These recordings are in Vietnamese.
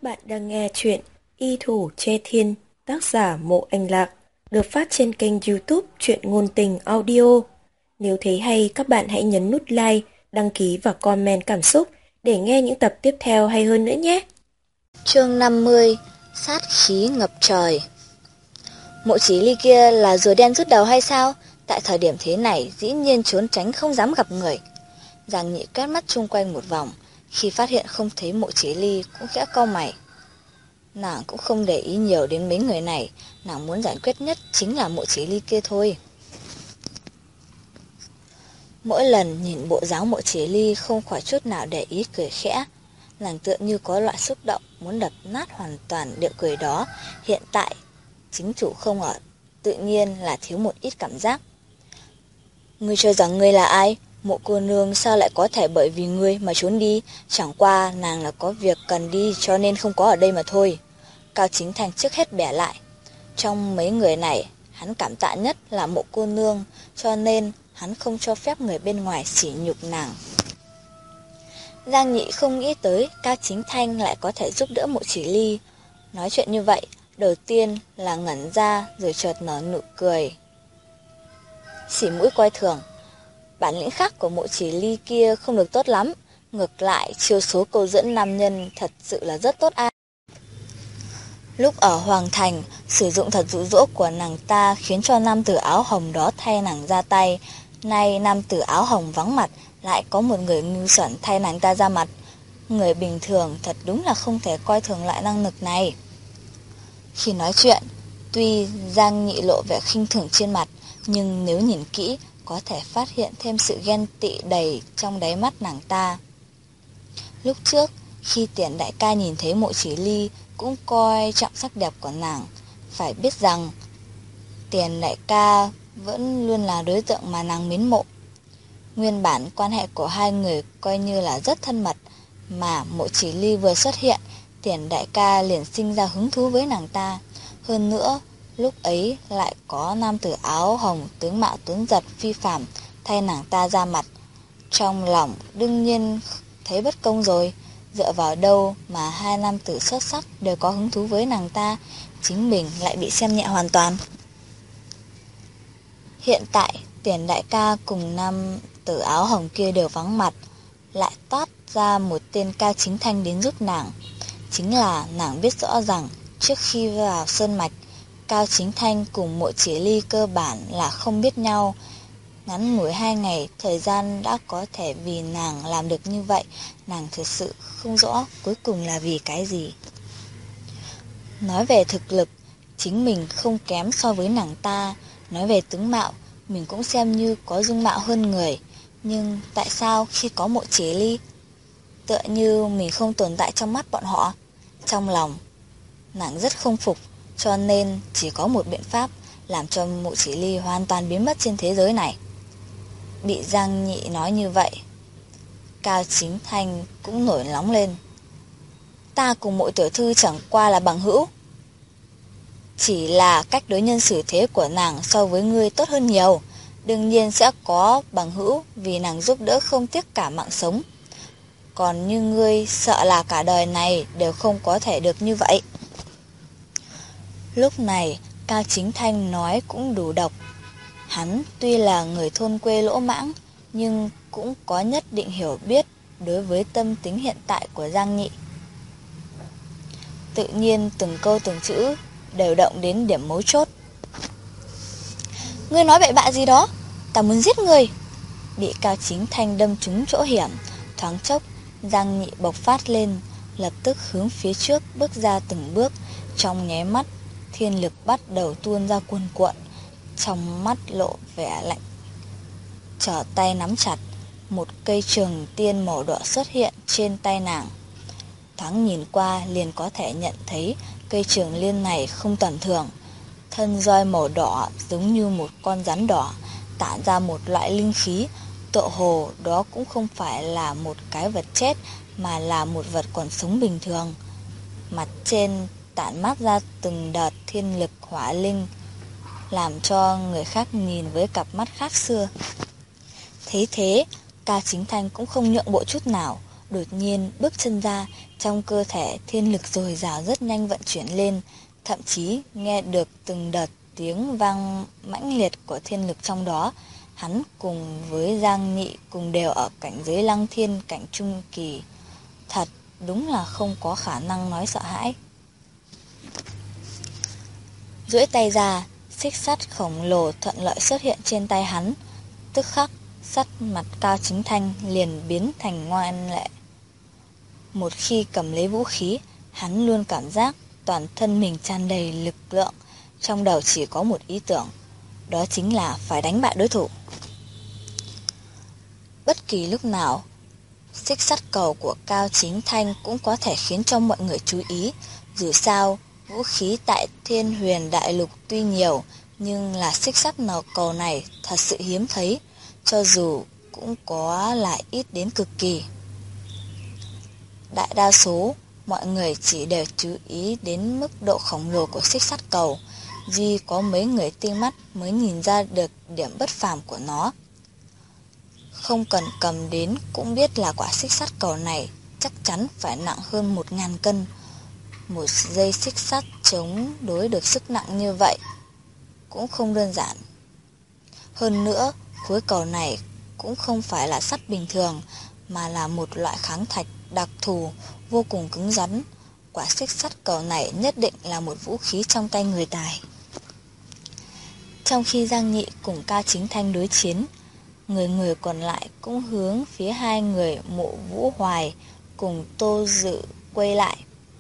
bạn đang nghe chuyện Y Thủ Che Thiên, tác giả Mộ Anh Lạc, được phát trên kênh YouTube Truyện Ngôn Tình Audio. Nếu thấy hay, các bạn hãy nhấn nút like, đăng ký và comment cảm xúc để nghe những tập tiếp theo hay hơn nữa nhé. Chương 50. Sát khí ngập trời. Mộ Chí Ly kia là rùa đen rút đầu hay sao? Tại thời điểm thế này, dĩ nhiên trốn tránh không dám gặp người. Giang Nhị quét mắt chung quanh một vòng, khi phát hiện không thấy Mộ Chí Ly cũng khẽ cau mày. Nàng cũng không để ý nhiều đến mấy người này, nàng muốn giải quyết nhất chính là Mộ Chí Ly kia thôi. Mỗi lần nhìn bộ dáng Mộ Chí Ly không khỏi chút nào để ý cười khẽ. Nàng tựa như có loại xúc động muốn đập nát hoàn toàn điệu cười đó. Hiện tại chính chủ không ở, tự nhiên là thiếu một ít cảm giác. Ngươi cho rằng ngươi là ai? Mộ cô nương sao lại có thể bởi vì ngươi mà trốn đi? Chẳng qua nàng là có việc cần đi cho nên không có ở đây mà thôi. Cao Chính Thành trước hết bẻ lại. Trong mấy người này, hắn cảm tạ nhất là Mộ cô nương, cho nên hắn không cho phép người bên ngoài sỉ nhục nàng. Giang Nhị không nghĩ tới Cao Chính Thanh lại có thể giúp đỡ Mộ Chí Ly. Nói chuyện như vậy, đầu tiên là ngẩn ra rồi chợt nở nụ cười. Xỉ mũi coi thường. Bản lĩnh khác của Mộ Chí Ly kia không được tốt lắm, ngược lại chiêu số câu dẫn nam nhân thật sự là rất tốt a. Lúc ở Hoàng Thành, sử dụng thuật dụ dỗ của nàng ta khiến cho nam tử áo hồng đó thay nàng ra tay. Nay nam tử áo hồng vắng mặt, lại có một người ngu xuẩn thay nàng ta ra mặt. Người bình thường thật đúng là không thể coi thường loại năng lực này. Khi nói chuyện, tuy Giang Nhị lộ vẻ khinh thường trên mặt, nhưng nếu nhìn kỹ, có thể phát hiện thêm sự ghen tị đầy trong đáy mắt nàng ta. Lúc trước, khi Tiền đại ca nhìn thấy Mộ Chí Ly, cũng coi trọng sắc đẹp của nàng. Phải biết rằng, Tiền đại ca vẫn luôn là đối tượng mà nàng mến mộ. Nguyên bản quan hệ của hai người coi như là rất thân mật, mà Mộ Chí Ly vừa xuất hiện, Tiền đại ca liền sinh ra hứng thú với nàng ta. Hơn nữa, lúc ấy lại có nam tử áo hồng tướng mạo tuấn giật phi phàm thay nàng ta ra mặt. Trong lòng đương nhiên thấy bất công rồi, dựa vào đâu mà hai nam tử xuất sắc đều có hứng thú với nàng ta, chính mình lại bị xem nhẹ hoàn toàn. Hiện tại, Tiền đại ca cùng nam tử áo hồng kia đều vắng mặt, lại toát ra một tên Cao Chính Thanh đến giúp nàng. Chính là nàng biết rõ rằng trước khi vào sơn mạch, Cao Chính Thanh cùng Mộ Chí Ly cơ bản là không biết nhau. Ngắn ngủi 2 ngày, thời gian đã có thể vì nàng làm được như vậy, nàng thực sự không rõ cuối cùng là vì cái gì. Nói về thực lực, chính mình không kém so với nàng ta. Nói về tướng mạo, mình cũng xem như có dung mạo hơn người. Nhưng tại sao khi có Mộ Chí Ly, tựa như mình không tồn tại trong mắt bọn họ? Trong lòng, nàng rất không phục, cho nên chỉ có một biện pháp làm cho Mộ Chí Ly hoàn toàn biến mất trên thế giới này. Bị Giang Nhị nói như vậy, Cao Chính Thanh cũng nổi nóng lên. Ta cùng Mộ tiểu thư chẳng qua là bằng hữu. Chỉ là cách đối nhân xử thế của nàng so với ngươi tốt hơn nhiều. Đương nhiên sẽ có bằng hữu vì nàng giúp đỡ không tiếc cả mạng sống. Còn như ngươi sợ là cả đời này đều không có thể được như vậy. Lúc này Cao Chính Thanh nói cũng đủ độc. Hắn tuy là người thôn quê lỗ mãng, nhưng cũng có nhất định hiểu biết đối với tâm tính hiện tại của Giang Nhị. Tự nhiên từng câu từng chữ đều động đến điểm mấu chốt. Ngươi nói bậy bạ gì đó? Ta muốn giết ngươi. Bị Cao Chính Thanh đâm trúng chỗ hiểm, thoáng chốc Giang Nhị bộc phát lên, lập tức hướng phía trước bước ra từng bước. Trong nháy mắt, thiên lực bắt đầu tuôn ra cuồn cuộn, trong mắt lộ vẻ lạnh. Trở tay nắm chặt, một cây trường tiên màu đỏ xuất hiện trên tay nàng. Thoáng nhìn qua liền có thể nhận thấy cây trường liên này không tầm thường. Thân roi màu đỏ giống như một con rắn đỏ, tản ra một loại linh khí. Tựa hồ đó cũng không phải là một cái vật chết, mà là một vật còn sống bình thường. Mặt trên tản mát ra từng đợt thiên lực hỏa linh, làm cho người khác nhìn với cặp mắt khác xưa. Thế Cao Chính Thanh cũng không nhượng bộ chút nào, Đột nhiên bước chân ra, trong cơ thể thiên lực dồi dào rất nhanh vận chuyển lên, thậm chí nghe được từng đợt tiếng vang mãnh liệt của thiên lực trong đó. Hắn cùng với Giang Nghị cùng đều ở cảnh giới lăng thiên cảnh trung kỳ. Thật đúng là không có khả năng nói sợ hãi. Duỗi tay ra, xích sắt khổng lồ thuận lợi xuất hiện trên tay hắn. Tức khắc, sắt mặt Cao Chính Thanh liền biến thành ngoan lệ. Một khi cầm lấy vũ khí, hắn luôn cảm giác toàn thân mình tràn đầy lực lượng, trong đầu chỉ có một ý tưởng, đó chính là phải đánh bại đối thủ. Bất kỳ lúc nào, xích sắt cầu của Cao Chính Thanh cũng có thể khiến cho mọi người chú ý. Dù sao, vũ khí tại Thiên Huyền Đại Lục tuy nhiều, nhưng là xích sắt cầu này thật sự hiếm thấy, cho dù cũng có lại ít đến cực kỳ. Đại đa số, mọi người chỉ đều chú ý đến mức độ khổng lồ của xích sắt cầu, duy có mấy người tinh mắt mới nhìn ra được điểm bất phàm của nó. Không cần cầm đến cũng biết là quả xích sắt cầu này chắc chắn phải nặng hơn 1000 cân. Một dây xích sắt chống đối được sức nặng như vậy cũng không đơn giản. Hơn nữa, khối cầu này cũng không phải là sắt bình thường, mà là một loại kháng thạch đặc thù vô cùng cứng rắn. Quả xích sắt cầu này nhất định là một vũ khí trong tay người tài. Trong khi Giang Nghị cùng Cao Chính Thanh đối chiến, người còn lại cũng hướng phía hai người Mộ Vũ Hoài cùng Tô Dự quay lại.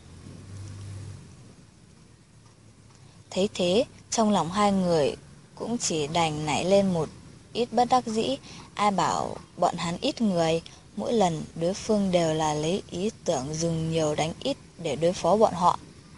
Thấy thế, trong lòng hai người cũng chỉ đành nảy lên một ít bất đắc dĩ. Ai bảo bọn hắn ít người, mỗi lần đối phương đều là lấy ý tưởng dùng nhiều đánh ít để đối phó bọn họ.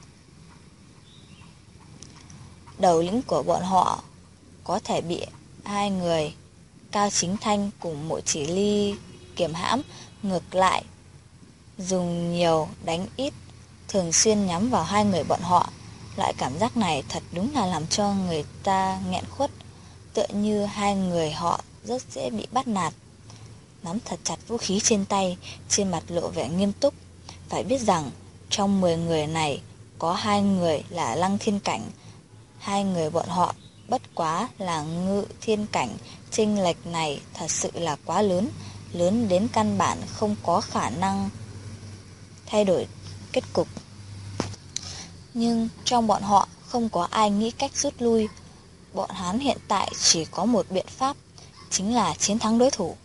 Đầu lĩnh của bọn họ có thể bị hai người Cao Chính Thanh cùng Mộ Chỉ Ly kiềm hãm, ngược lại dùng nhiều đánh ít, thường xuyên nhắm vào hai người bọn họ. Loại cảm giác này thật đúng là làm cho người ta nghẹn khuất, tựa như hai người họ rất dễ bị bắt nạt. Nắm thật chặt vũ khí trên tay, trên mặt lộ vẻ nghiêm túc. Phải biết rằng trong 10 người này có 2 người là lăng thiên cảnh, 2 người bọn họ bất quá là ngự thiên cảnh. Chênh lệch này thật sự là quá lớn, lớn đến căn bản không có khả năng thay đổi kết cục. Nhưng trong bọn họ không có ai nghĩ cách rút lui. Bọn hắn hiện tại chỉ có một biện pháp, chính là chiến thắng đối thủ.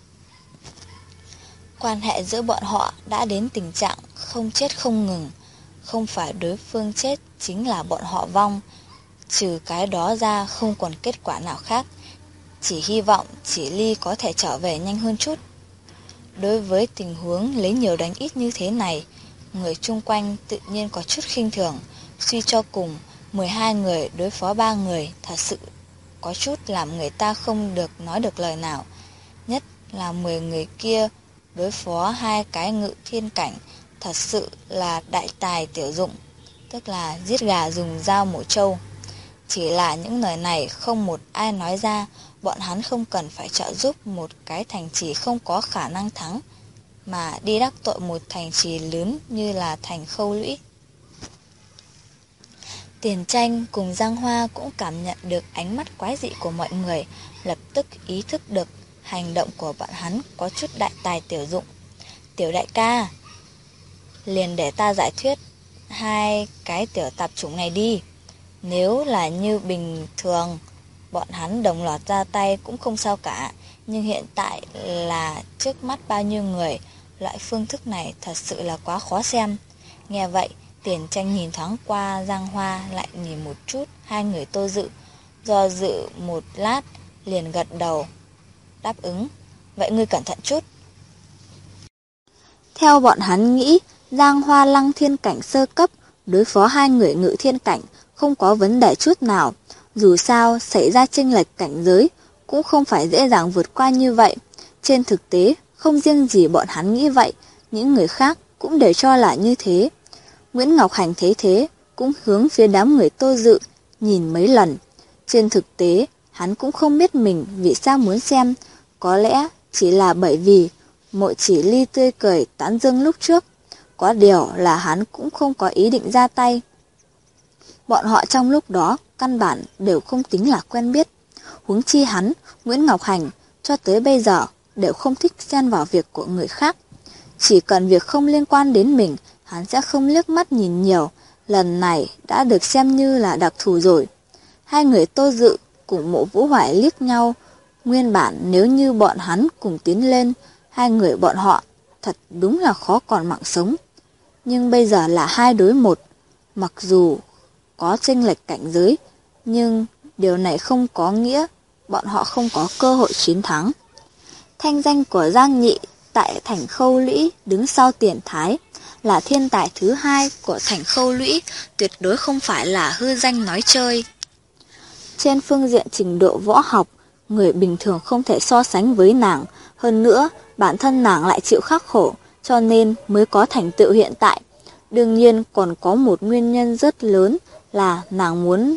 Quan hệ giữa bọn họ đã đến tình trạng không chết không ngừng. Không phải đối phương chết, chính là bọn họ vong. Trừ cái đó ra không còn kết quả nào khác. Chỉ hy vọng Chỉ Ly có thể trở về nhanh hơn chút. Đối với tình huống lấy nhiều đánh ít như thế này, người chung quanh tự nhiên có chút khinh thường. Suy cho cùng, 12 người đối phó 3 người thật sự có chút làm người ta không được nói được lời nào. Nhất là 10 người kia đối phó 2 cái ngự thiên cảnh, thật sự là đại tài tiểu dụng, tức là giết gà dùng dao mổ trâu. Chỉ là những lời này không một ai nói ra, bọn hắn không cần phải trợ giúp một cái thành trì không có khả năng thắng, mà đi đắc tội một thành trì lớn như là thành Khâu Lũy. Tiền Tranh cùng Giang Hoa cũng cảm nhận được ánh mắt quái dị của mọi người, lập tức ý thức được hành động của bọn hắn có chút đại tài tiểu dụng. Tiểu đại ca, liền để ta giải thuyết 2 cái tiểu tạp chủng này đi. Nếu là như bình thường, bọn hắn đồng loạt ra tay cũng không sao cả. Nhưng hiện tại là trước mắt bao nhiêu người, loại phương thức này thật sự là quá khó xem. Nghe vậy, Tiền Tranh nhìn thoáng qua Giang Hoa, lại nhìn một chút 2 người Tô Dự, do dự một lát liền gật đầu đáp ứng. Vậy ngươi cẩn thận chút. Theo bọn hắn nghĩ, Giang Hoa lăng thiên cảnh sơ cấp đối phó 2 người ngự thiên cảnh không có vấn đề chút nào. Dù sao xảy ra chênh lệch cảnh giới cũng không phải dễ dàng vượt qua như vậy. Trên thực tế, không riêng gì bọn hắn nghĩ vậy, những người khác cũng đều cho là như thế. Nguyễn Ngọc Hành thấy thế, cũng hướng phía đám người Tô Dự nhìn mấy lần. Trên thực tế, hắn cũng không biết mình vì sao muốn xem, có lẽ chỉ là bởi vì Mộ Chỉ Ly tươi cười tán dương lúc trước, có điều là hắn cũng không có ý định ra tay. Bọn họ trong lúc đó căn bản đều không tính là quen biết. Huống chi hắn, Nguyễn Ngọc Hành, cho tới bây giờ đều không thích xen vào việc của người khác. Chỉ cần việc không liên quan đến mình, hắn sẽ không liếc mắt nhìn nhiều. Lần này đã được xem như là đặc thù rồi. Hai người Tô Dự cùng Mộ Vũ Hoài liếc nhau. Nguyên bản nếu như bọn hắn cùng tiến lên, hai người bọn họ thật đúng là khó còn mạng sống. Nhưng bây giờ là 2 đối 1. Mặc dù có chênh lệch cảnh giới, nhưng điều này không có nghĩa bọn họ không có cơ hội chiến thắng. Thanh danh của Giang Nhị tại thành Khâu Lũy đứng sau Tiền Thái, là thiên tài thứ 2 của thành Khâu Lũy, tuyệt đối không phải là hư danh nói chơi. Trên phương diện trình độ võ học, người bình thường không thể so sánh với nàng. Hơn nữa, bản thân nàng lại chịu khắc khổ, cho nên mới có thành tựu hiện tại. Đương nhiên còn có một nguyên nhân rất lớn là nàng muốn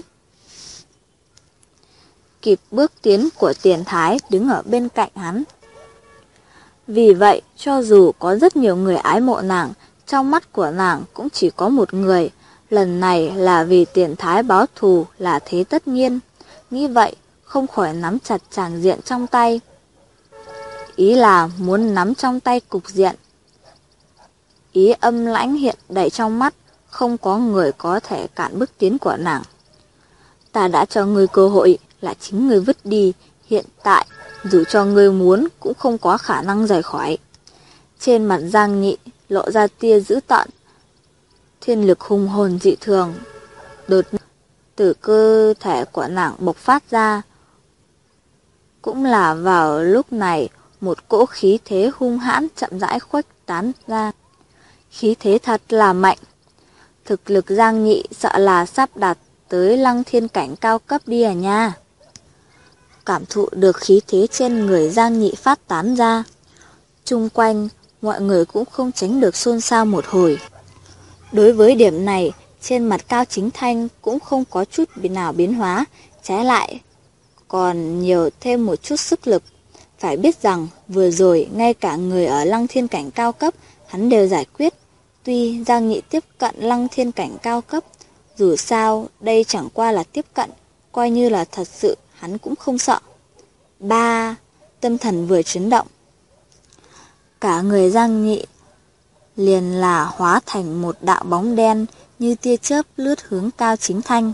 kịp bước tiến của Tiền Thái đứng ở bên cạnh hắn. Vì vậy, cho dù có rất nhiều người ái mộ nàng, trong mắt của nàng cũng chỉ có một người. Lần này là vì Tiền Thái báo thù là thế tất nhiên. Nghĩ vậy, không khỏi nắm chặt tràng diện trong tay. Ý là muốn nắm trong tay cục diện. Ý âm lãnh hiện đầy trong mắt, không có người có thể cản bước tiến của nàng. Ta đã cho ngươi cơ hội, là chính ngươi vứt đi, hiện tại dù cho ngươi muốn cũng không có khả năng rời khỏi. Trên mặt Giang Nhị lộ ra tia dữ tợn, thiên lực hùng hồn dị thường đột từ cơ thể của nàng bộc phát ra. Cũng là vào lúc này, một cỗ khí thế hung hãn chậm rãi khuếch tán ra. Khí thế thật là mạnh. Thực lực Giang Nhị sợ là sắp đạt tới Lăng Thiên cảnh cao cấp đi à nha. Cảm thụ được khí thế trên người Giang Nhị phát tán ra, chung quanh mọi người cũng không tránh được xôn xao một hồi. Đối với điểm này, trên mặt Cao Chính Thanh cũng không có chút nào biến hóa, trái lại còn nhiều thêm một chút sức lực. Phải biết rằng vừa rồi ngay cả người ở Lăng Thiên cảnh cao cấp hắn đều giải quyết. Tuy Giang Nhị tiếp cận Lăng Thiên cảnh cao cấp, dù sao đây chẳng qua là tiếp cận, coi như là thật sự hắn cũng không sợ. Tâm thần vừa chấn động, cả người Giang Nhị liền là hóa thành một đạo bóng đen như tia chớp lướt hướng Cao Chính Thanh.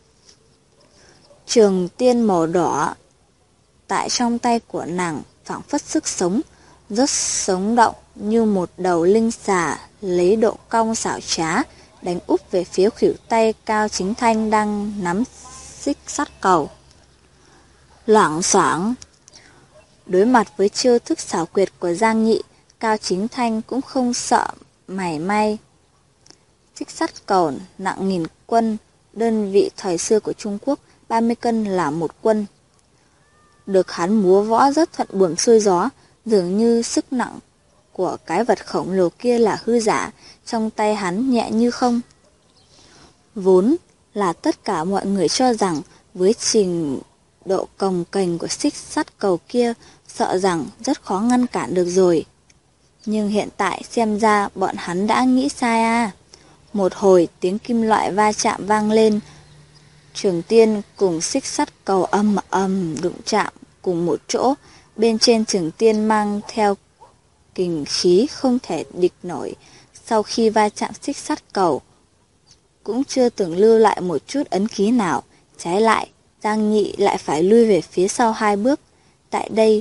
Trường tiên màu đỏ tại trong tay của nàng phảng phất sức sống, rất sống động như một đầu linh xà lấy độ cong xảo trá đánh úp về phía khuỷu tay Cao Chính Thanh đang nắm xích sắt cầu. Loảng xoảng, đối mặt với chiêu thức xảo quyệt của Giang Nhị, Cao Chính Thanh cũng không sợ mảy may. Xích sắt cầu nặng 1000 quân, đơn vị thời xưa của Trung Quốc 30 cân là 1 quân. Được hắn múa võ rất thuận buồm xuôi gió, dường như sức nặng của cái vật khổng lồ kia là hư giả, trong tay hắn nhẹ như không. Vốn là tất cả mọi người cho rằng với trình độ cồng kềnh của xích sắt cầu kia, sợ rằng rất khó ngăn cản được rồi. Nhưng hiện tại xem ra bọn hắn đã nghĩ sai à. Một hồi tiếng kim loại va chạm vang lên, trường tiên cùng xích sắt cầu ầm ầm đụng chạm cùng một chỗ, bên trên trường tiên mang theo kình khí không thể địch nổi. Sau khi va chạm xích sắt cầu, cũng chưa từng lưu lại một chút ấn ký nào, trái lại, Giang Nhị lại phải lui về phía sau 2 bước. Tại đây,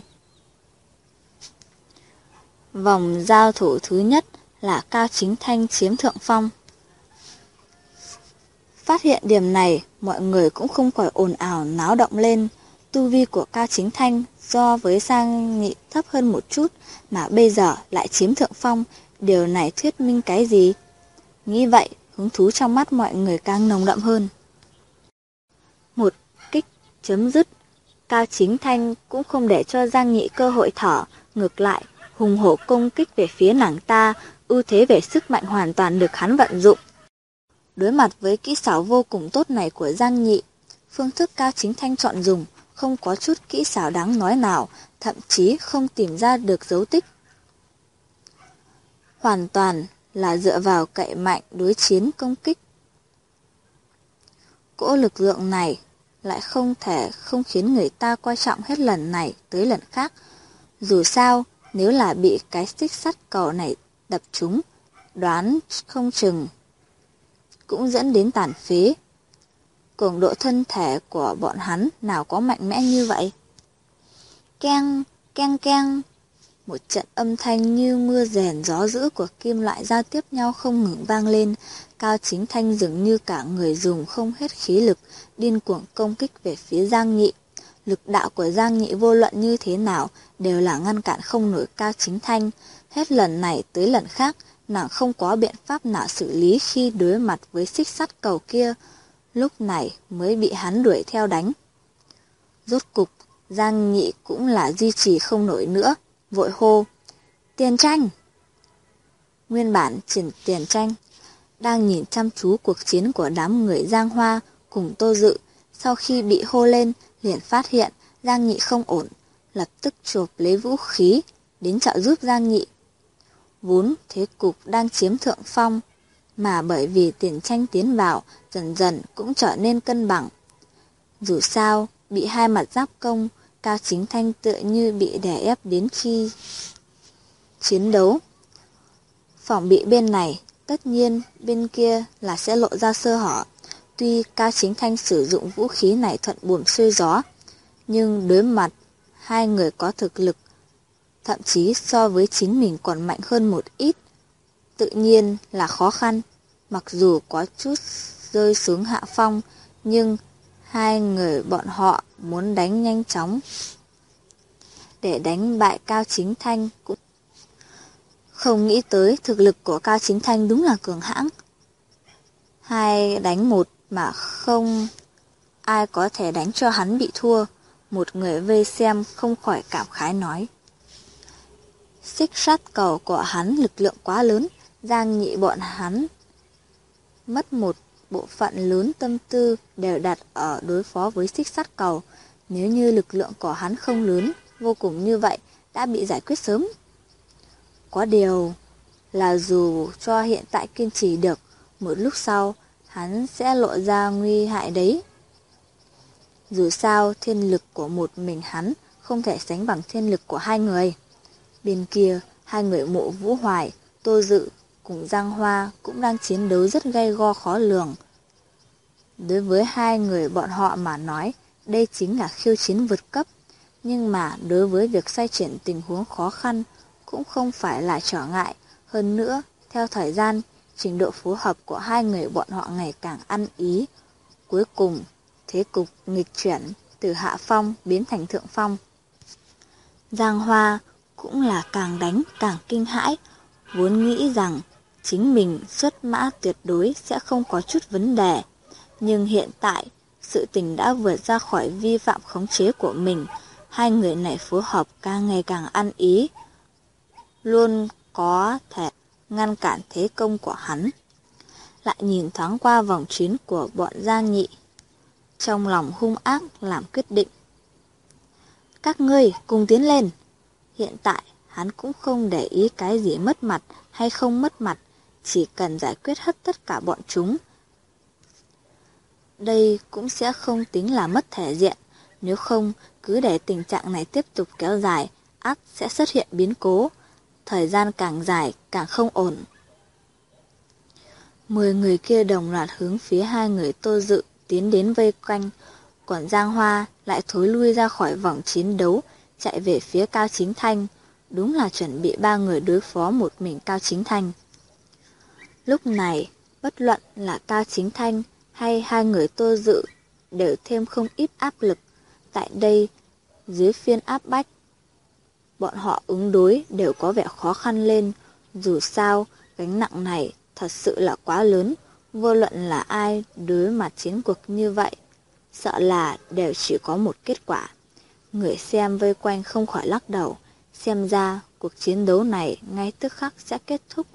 vòng giao thủ thứ nhất là Cao Chính Thanh chiếm thượng phong. Phát hiện điểm này, mọi người cũng không khỏi ồn ào náo động lên. Tu vi của Cao Chính Thanh so với Giang Nhị thấp hơn một chút, mà bây giờ lại chiếm thượng phong, điều này thuyết minh cái gì? Nghĩ vậy, hứng thú trong mắt mọi người càng nồng đậm hơn. Một kích chấm dứt, Cao Chính Thanh cũng không để cho Giang Nhị cơ hội thở, ngược lại, hùng hổ công kích về phía nàng ta, ưu thế về sức mạnh hoàn toàn được hắn vận dụng. Đối mặt với kỹ xảo vô cùng tốt này của Giang Nhị, phương thức Cao Chính Thanh chọn dùng không có chút kỹ xảo đáng nói nào, thậm chí không tìm ra được dấu tích. hoàn toàn là dựa vào cậy mạnh đối chiến công kích. Cỗ lực lượng này lại không thể không khiến người ta coi trọng hết lần này tới lần khác. Dù sao, nếu là bị cái xích sắt cầu này đập trúng, đoán không chừng cũng dẫn đến tàn phế. Cường độ thân thể của bọn hắn nào có mạnh mẽ như vậy? Keng, keng keng. Một trận âm thanh như mưa rền gió dữ của kim loại giao tiếp nhau không ngừng vang lên. Cao Chính Thanh dường như cả người dùng không hết khí lực, điên cuồng công kích về phía Giang Nhị. Lực đạo của Giang Nhị vô luận như thế nào đều là ngăn cản không nổi Cao Chính Thanh. Hết lần này tới lần khác, nàng không có biện pháp nào xử lý khi đối mặt với xích sắt cầu kia, lúc này mới bị hắn đuổi theo đánh. Rốt cục, Giang Nhị cũng là duy trì không nổi nữa, vội hô: Tiền Tranh! Nguyên bản Tiền Tranh đang nhìn chăm chú cuộc chiến của đám người Giang Hoa cùng Tô Dự, sau khi bị hô lên liền phát hiện Giang Nhị không ổn, lập tức chộp lấy vũ khí đến trợ giúp Giang Nhị. Vốn thế cục đang chiếm thượng phong, mà bởi vì Tiền Tranh tiến vào, dần dần cũng trở nên cân bằng. Dù sao, bị hai mặt giáp công, Cao Chính Thanh tựa như bị đè ép đến khi chiến đấu. Phòng bị bên này, tất nhiên bên kia là sẽ lộ ra sơ hở. Tuy Cao Chính Thanh sử dụng vũ khí này thuận buồm xuôi gió, nhưng đối mặt hai người có thực lực, thậm chí so với chính mình còn mạnh hơn một ít, tự nhiên là khó khăn. Mặc dù có chút rơi xuống hạ phong, nhưng hai người bọn họ muốn đánh nhanh chóng để đánh bại Cao Chính Thanh cũng không nghĩ tới thực lực của Cao Chính Thanh đúng là cường hãn. 2 đánh 1 mà không ai có thể đánh cho hắn bị thua. Một người vây xem không khỏi cảm khái nói: xích sắt cầu của hắn lực lượng quá lớn, Giang Nhị bọn hắn mất một bộ phận lớn tâm tư đều đặt ở đối phó với xích sắt cầu. Nếu như lực lượng của hắn không lớn vô cùng như vậy, đã bị giải quyết sớm. Có điều là dù cho hiện tại kiên trì được, một lúc sau hắn sẽ lộ ra nguy hại đấy. Dù sao thiên lực của một mình hắn không thể sánh bằng thiên lực của hai người. Bên kia, hai người Mộ Vũ Hoài, Tô Dự cùng Giang Hoa cũng đang chiến đấu rất gay go khó lường. Đối với hai người bọn họ mà nói, đây chính là khiêu chiến vượt cấp. Nhưng mà đối với việc xoay chuyển tình huống khó khăn cũng không phải là trở ngại. Hơn nữa, theo thời gian, trình độ phối hợp của hai người bọn họ ngày càng ăn ý. Cuối cùng, thế cục nghịch chuyển từ hạ phong biến thành thượng phong. Giang Hoa cũng là càng đánh càng kinh hãi, vốn nghĩ rằng chính mình xuất mã tuyệt đối sẽ không có chút vấn đề. Nhưng hiện tại, sự tình đã vượt ra khỏi vi phạm khống chế của mình. Hai người này phối hợp càng ngày càng ăn ý, luôn có thể ngăn cản thế công của hắn. Lại nhìn thoáng qua vòng chiến của bọn Giang Nhị, trong lòng hung ác làm quyết định. Các ngươi cùng tiến lên. Hiện tại hắn cũng không để ý cái gì mất mặt hay không mất mặt, chỉ cần giải quyết hết tất cả bọn chúng. Đây cũng sẽ không tính là mất thể diện, nếu không cứ để tình trạng này tiếp tục kéo dài, ắt sẽ xuất hiện biến cố, thời gian càng dài càng không ổn. 10 người kia đồng loạt hướng phía hai người Tô Dự tiến đến vây quanh, còn Giang Hoa lại thối lui ra khỏi vòng chiến đấu, chạy về phía Cao Chính Thanh, đúng là chuẩn bị 3 người đối phó một mình Cao Chính Thanh. Lúc này, bất luận là Cao Chính Thanh hay hai người Tô Dự đều thêm không ít áp lực. Tại đây, dưới phiên áp bách, bọn họ ứng đối đều có vẻ khó khăn lên. Dù sao, gánh nặng này thật sự là quá lớn, vô luận là ai đối mặt chiến cuộc như vậy, sợ là đều chỉ có một kết quả. Người xem vây quanh không khỏi lắc đầu, xem ra cuộc chiến đấu này ngay tức khắc sẽ kết thúc.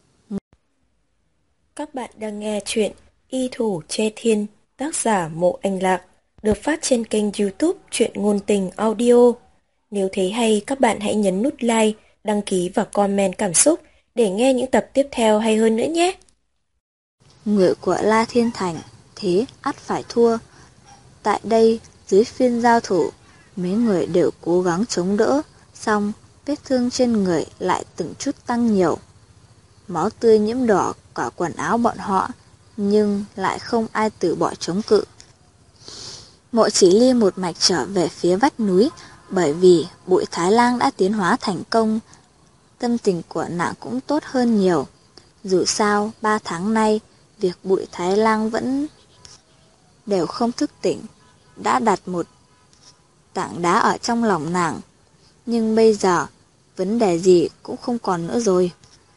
Các bạn đang nghe chuyện Y Thủ Chê Thiên, tác giả Mộ Anh Lạc, được phát trên kênh YouTube Truyện Ngôn Tình Audio. Nếu thấy hay, các bạn hãy nhấn nút like, đăng ký và comment cảm xúc để nghe những tập tiếp theo hay hơn nữa nhé. Người của La Thiên Thành thế ắt phải thua. Tại đây, dưới phiên giao thủ, mấy người đều cố gắng chống đỡ, song vết thương trên người lại từng chút tăng nhiều. Máu tươi nhiễm đỏ cả quần áo bọn họ, nhưng lại không ai từ bỏ chống cự. Mộ Chỉ Ly một mạch trở về phía vách núi, bởi vì Bụi Thái Lang đã tiến hóa thành công. Tâm tình của nàng cũng tốt hơn nhiều. Dù sao, 3 tháng nay, việc Bụi Thái Lang vẫn đều không thức tỉnh, đã đặt một tảng đá ở trong lòng nàng. Nhưng bây giờ, vấn đề gì cũng không còn nữa rồi.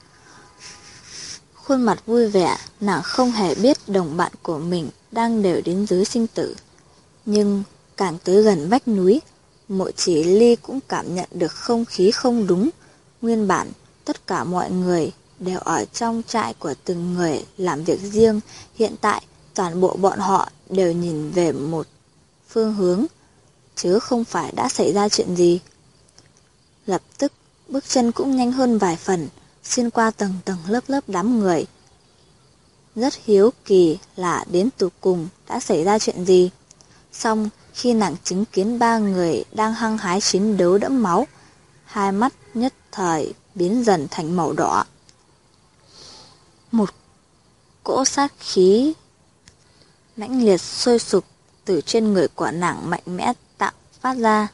Khuôn mặt vui vẻ, nàng không hề biết đồng bạn của mình đang đều đến giới sinh tử. Nhưng càng tới gần vách núi, Mộ Chỉ Ly cũng cảm nhận được không khí không đúng. Nguyên bản, tất cả mọi người đều ở trong trại của từng người làm việc riêng. Hiện tại, toàn bộ bọn họ đều nhìn về một phương hướng, chứ không phải đã xảy ra chuyện gì. Lập tức, bước chân cũng nhanh hơn vài phần, xuyên qua tầng tầng lớp lớp đám người. Rất hiếu kỳ là đến tột cùng đã xảy ra chuyện gì. Xong, khi nàng chứng kiến 3 người đang hăng hái chiến đấu đẫm máu, hai mắt nhất thời biến dần thành màu đỏ. Một cỗ sát khí mãnh liệt sôi sục từ trên người của nàng mạnh mẽ tạo phát ra.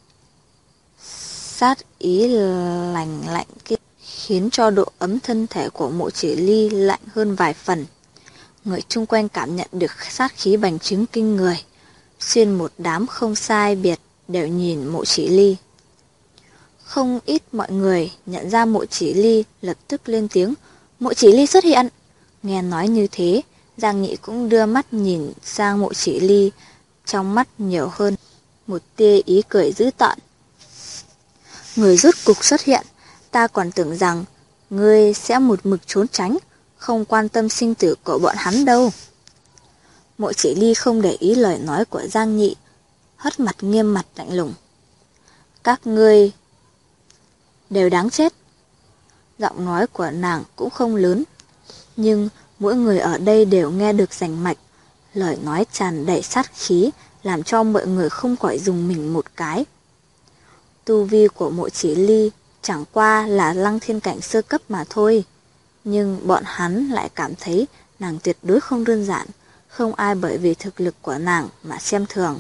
Sát ý lạnh lạnh kia khiến cho độ ấm thân thể của Mộ Chỉ Ly lạnh hơn vài phần. Người chung quanh cảm nhận được sát khí bành trướng kinh người. Xuyên một đám không sai biệt đều nhìn Mộ Chỉ Ly. Không ít mọi người nhận ra Mộ Chỉ Ly, lập tức lên tiếng: Mộ Chỉ Ly xuất hiện. Nghe nói như thế, Giang Nhị cũng đưa mắt nhìn sang Mộ Chỉ Ly, trong mắt nhiều hơn một tia ý cười dữ tợn. Người rốt cục xuất hiện, ta còn tưởng rằng ngươi sẽ một mực trốn tránh, không quan tâm sinh tử của bọn hắn đâu. Mộ Chỉ Ly không để ý lời nói của Giang Nhị, hất mặt nghiêm mặt lạnh lùng. Các ngươi đều đáng chết. Giọng nói của nàng cũng không lớn, nhưng mỗi người ở đây đều nghe được rành mạch. Lời nói tràn đầy sát khí, làm cho mọi người không khỏi dùng mình một cái. Tu vi của Mộ Chỉ Ly chẳng qua là Lăng Thiên cảnh sơ cấp mà thôi, nhưng bọn hắn lại cảm thấy nàng tuyệt đối không đơn giản, không ai bởi vì thực lực của nàng mà xem thường.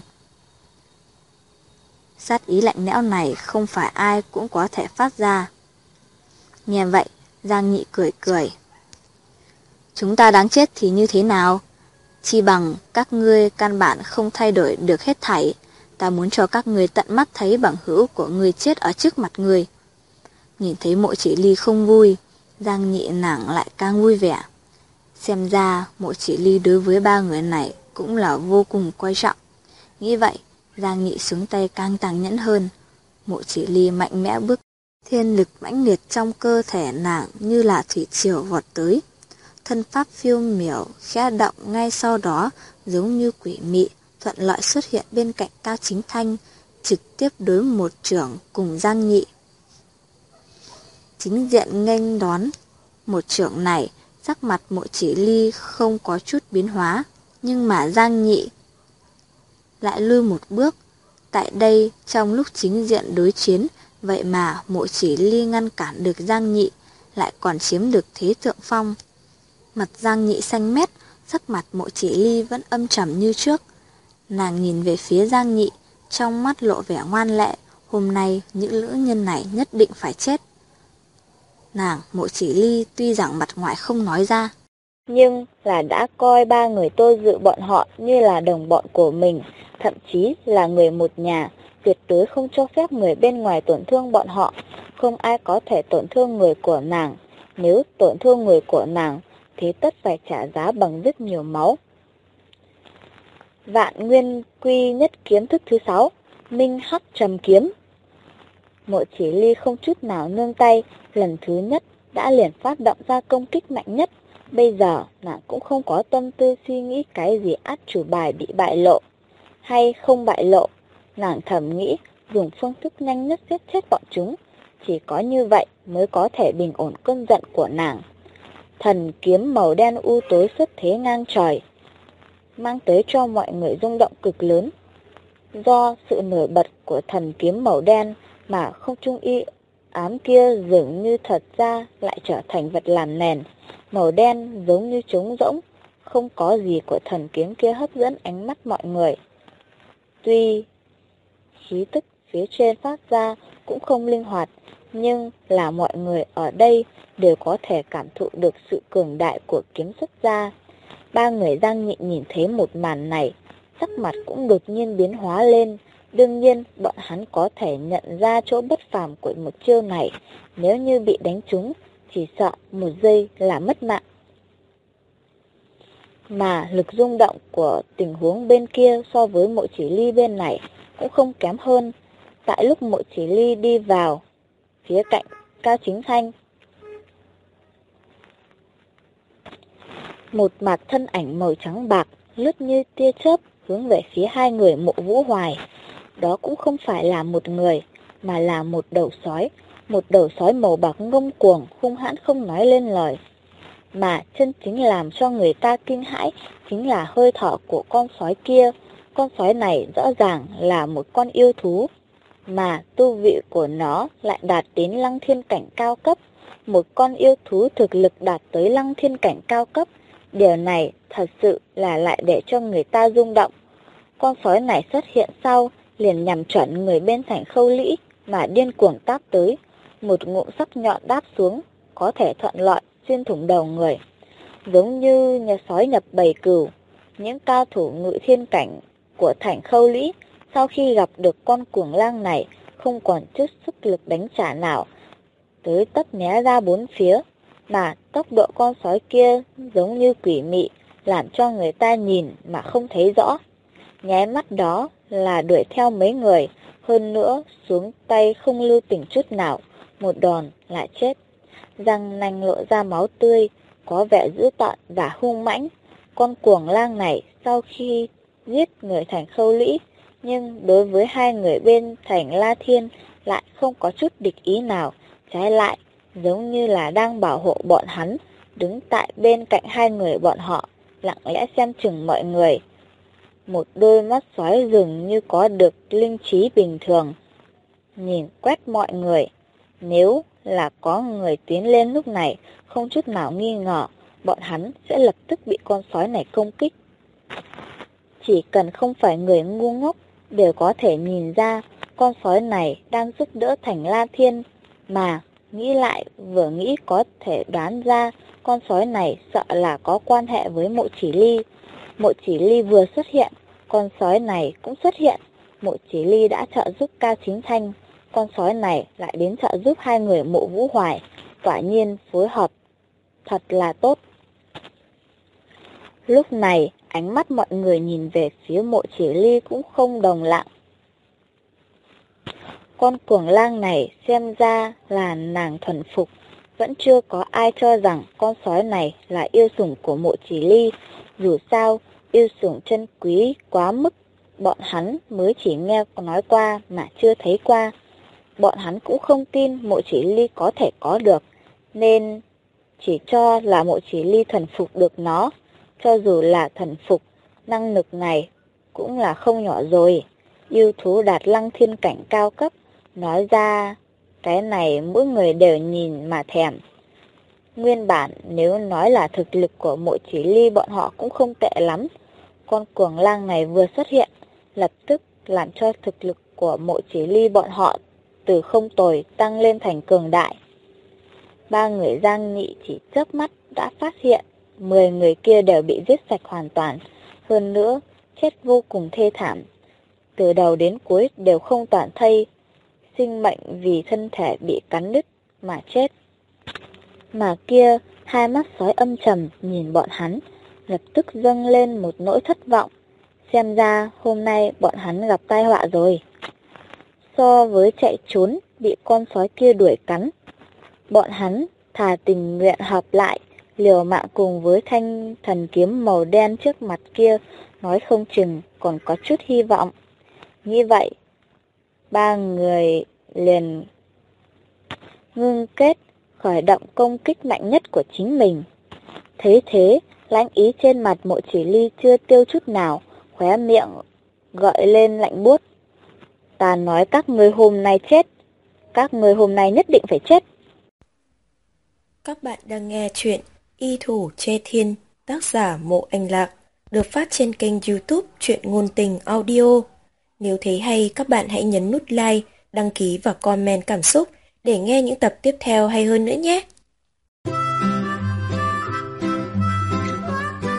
Sát ý lạnh lẽo này không phải ai cũng có thể phát ra. Nghe vậy, Giang Nhị cười cười. Chúng ta đáng chết thì như thế nào? Chi bằng các ngươi căn bản không thay đổi được hết thảy. Ta muốn cho các ngươi tận mắt thấy bằng hữu của ngươi chết ở trước mặt ngươi. Nhìn thấy Mộ Chỉ Ly không vui, Giang Nhị nàng lại càng vui vẻ. Xem ra Mộ Chỉ Ly đối với 3 người này cũng là vô cùng quan trọng. Nghĩ vậy, Giang Nhị xuống tay càng tàn nhẫn hơn. Mộ Chỉ Ly mạnh mẽ bước, thiên lực mãnh liệt trong cơ thể nàng như là thủy triều vọt tới. Thân pháp phiêu miểu khẽ động, ngay sau đó giống như quỷ mị thuận lợi xuất hiện bên cạnh Cao Chính Thanh, trực tiếp đối một chưởng cùng Giang Nhị. Chính diện nghênh đón một chưởng này, sắc mặt Mộ Chỉ Ly không có chút biến hóa, nhưng mà Giang Nhị lại lui một bước. Tại đây, trong lúc chính diện đối chiến, vậy mà Mộ Chỉ Ly ngăn cản được Giang Nhị, lại còn chiếm được thế thượng phong. Mặt Giang Nhị xanh mét, sắc mặt Mộ Chỉ Ly vẫn âm trầm như trước. Nàng nhìn về phía Giang Nhị, trong mắt lộ vẻ ngoan lệ. Hôm nay những nữ nhân này nhất định phải chết. Nàng, Mộ Chỉ Ly tuy rằng mặt ngoài không nói ra, nhưng là đã coi 3 người Tô Dự bọn họ như là đồng bọn của mình, thậm chí là người một nhà, tuyệt đối không cho phép người bên ngoài tổn thương bọn họ. Không ai có thể tổn thương người của nàng. Nếu tổn thương người của nàng, thế tất phải trả giá bằng rất nhiều máu. Vạn Nguyên Quy Nhất Kiếm thức thứ 6, Minh Hắc Trầm Kiếm. Mộ Chỉ Ly không chút nào nương tay, lần thứ nhất đã liền phát động ra công kích mạnh nhất. Bây giờ nàng cũng không có tâm tư suy nghĩ cái gì át chủ bài bị bại lộ hay không bại lộ. Nàng thầm nghĩ dùng phương thức nhanh nhất giết chết bọn chúng, chỉ có như vậy mới có thể bình ổn cơn giận của nàng. Thần kiếm màu đen u tối xuất thế ngang trời, mang tới cho mọi người rung động cực lớn. Do sự nổi bật của thần kiếm màu đen mà không trung y ám kia dường như thật ra lại trở thành vật làm nền, màu đen giống như trống rỗng, không có gì của thần kiếm kia hấp dẫn ánh mắt mọi người. Tuy khí tức phía trên phát ra cũng không linh hoạt, nhưng là mọi người ở đây đều có thể cảm thụ được sự cường đại của kiếm xuất ra. Ba người Giang Nhị nhìn thấy một màn này, sắc mặt cũng đột nhiên biến hóa lên. Đương nhiên, bọn hắn có thể nhận ra chỗ bất phàm của một chiêu này. Nếu như bị đánh trúng, chỉ sợ một giây là mất mạng. Mà lực rung động của tình huống bên kia so với Mộ Chỉ Ly bên này cũng không kém hơn. Tại lúc Mộ Chỉ Ly đi vào phía cạnh Cao Chính Thanh, một mặt thân ảnh màu trắng bạc lướt như tia chớp hướng về phía hai người Mộ Vũ Hoài. Đó cũng không phải là một người, mà là một đầu sói màu bạc ngông cuồng, hung hãn không nói lên lời. Mà chân chính làm cho người ta kinh hãi chính là hơi thở của con sói kia. Con sói này rõ ràng là một con yêu thú, mà tu vị của nó lại đạt đến Lăng Thiên cảnh cao cấp. Một con yêu thú thực lực đạt tới Lăng Thiên cảnh cao cấp, điều này thật sự là lại để cho người ta rung động. Con sói này xuất hiện sau, liền nhằm chuẩn người bên Thành Khâu Lĩ mà điên cuồng táp tới. Một ngụm sắc nhọn đáp xuống, có thể thuận lợi xuyên thủng đầu người. Giống như nhà sói nhập bầy cừu, những cao thủ ngự thiên cảnh của Thành Khâu Lĩ sau khi gặp được con cuồng lang này không còn chút sức lực đánh trả nào, tới tấp né ra bốn phía. Mà tốc độ con sói kia giống như quỷ mị, làm cho người ta nhìn mà không thấy rõ. Nháy mắt đó là đuổi theo mấy người, hơn nữa xuống tay không lưu tình chút nào, một đòn lại chết. Răng nanh lộ ra máu tươi, có vẻ dữ tợn và hung mãnh. Con cuồng lang này sau khi giết người Thành Khâu Lĩ, nhưng đối với hai người bên Thành La Thiên lại không có chút địch ý nào, trái lại giống như là đang bảo hộ bọn hắn, đứng tại bên cạnh hai người bọn họ, lặng lẽ xem chừng mọi người. Một đôi mắt sói dường như có được linh trí bình thường, nhìn quét mọi người. Nếu là có người tiến lên lúc này, không chút nào nghi ngờ, bọn hắn sẽ lập tức bị con sói này công kích. Chỉ cần không phải người ngu ngốc, đều có thể nhìn ra con sói này đang giúp đỡ Thành La Thiên, mà nghĩ lại vừa nghĩ có thể đoán ra con sói này sợ là có quan hệ với Mộ Chỉ Ly. Mộ Chỉ Ly vừa xuất hiện, con sói này cũng xuất hiện. Mộ Chỉ Ly đã trợ giúp Cao Chính Thanh, con sói này lại đến trợ giúp hai người Mộ Vũ Hoài, quả nhiên phối hợp thật là tốt. Lúc này, ánh mắt mọi người nhìn về phía Mộ Chỉ Ly cũng không đồng lặng. Con cuồng lang này xem ra là nàng thuần phục, vẫn chưa có ai cho rằng con sói này là yêu sủng của Mộ Chỉ Ly. Dù sao, yêu sủng chân quý quá mức, bọn hắn mới chỉ nghe nói qua mà chưa thấy qua. Bọn hắn cũng không tin Mộ Chỉ Ly có thể có được, nên chỉ cho là Mộ Chỉ Ly thần phục được nó. Cho dù là thần phục, năng lực này cũng là không nhỏ rồi. Yêu thú đạt Lăng Thiên cảnh cao cấp, nói ra cái này mỗi người đều nhìn mà thèm. Nguyên bản nếu nói là thực lực của Mộ Chỉ Ly bọn họ cũng không tệ lắm. Con cuồng lang này vừa xuất hiện, lập tức làm cho thực lực của Mộ Chỉ Ly bọn họ từ không tồi tăng lên thành cường đại. Ba người Giang Nhị chỉ chớp mắt đã phát hiện 10 người kia đều bị giết sạch hoàn toàn, hơn nữa chết vô cùng thê thảm. Từ đầu đến cuối đều không toàn thây, sinh mệnh vì thân thể bị cắn đứt mà chết. Mà kia, hai mắt sói âm trầm nhìn bọn hắn, lập tức dâng lên một nỗi thất vọng. Xem ra hôm nay bọn hắn gặp tai họa rồi. So với chạy trốn bị con sói kia đuổi cắn, bọn hắn thà tình nguyện hợp lại, liều mạng cùng với thanh thần kiếm màu đen trước mặt kia, nói không chừng còn có chút hy vọng. Nghĩ vậy, ba người liền ngưng kết, khởi động công kích mạnh nhất của chính mình. Thấy thế, lãnh ý trên mặt Mộ Chỉ Ly chưa tiêu chút nào, khóe miệng gợi lên lạnh buốt. Ta nói các ngươi hôm nay chết, các ngươi hôm nay nhất định phải chết. Các bạn đang nghe chuyện Y Thủ Che Thiên, tác giả Mộ Anh Lạc, được phát trên kênh YouTube Truyện Ngôn Tình Audio. Nếu thấy hay, các bạn hãy nhấn nút like, đăng ký và comment cảm xúc để nghe những tập tiếp theo hay hơn nữa nhé.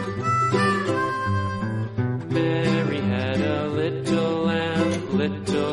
Mary had a little lamb, little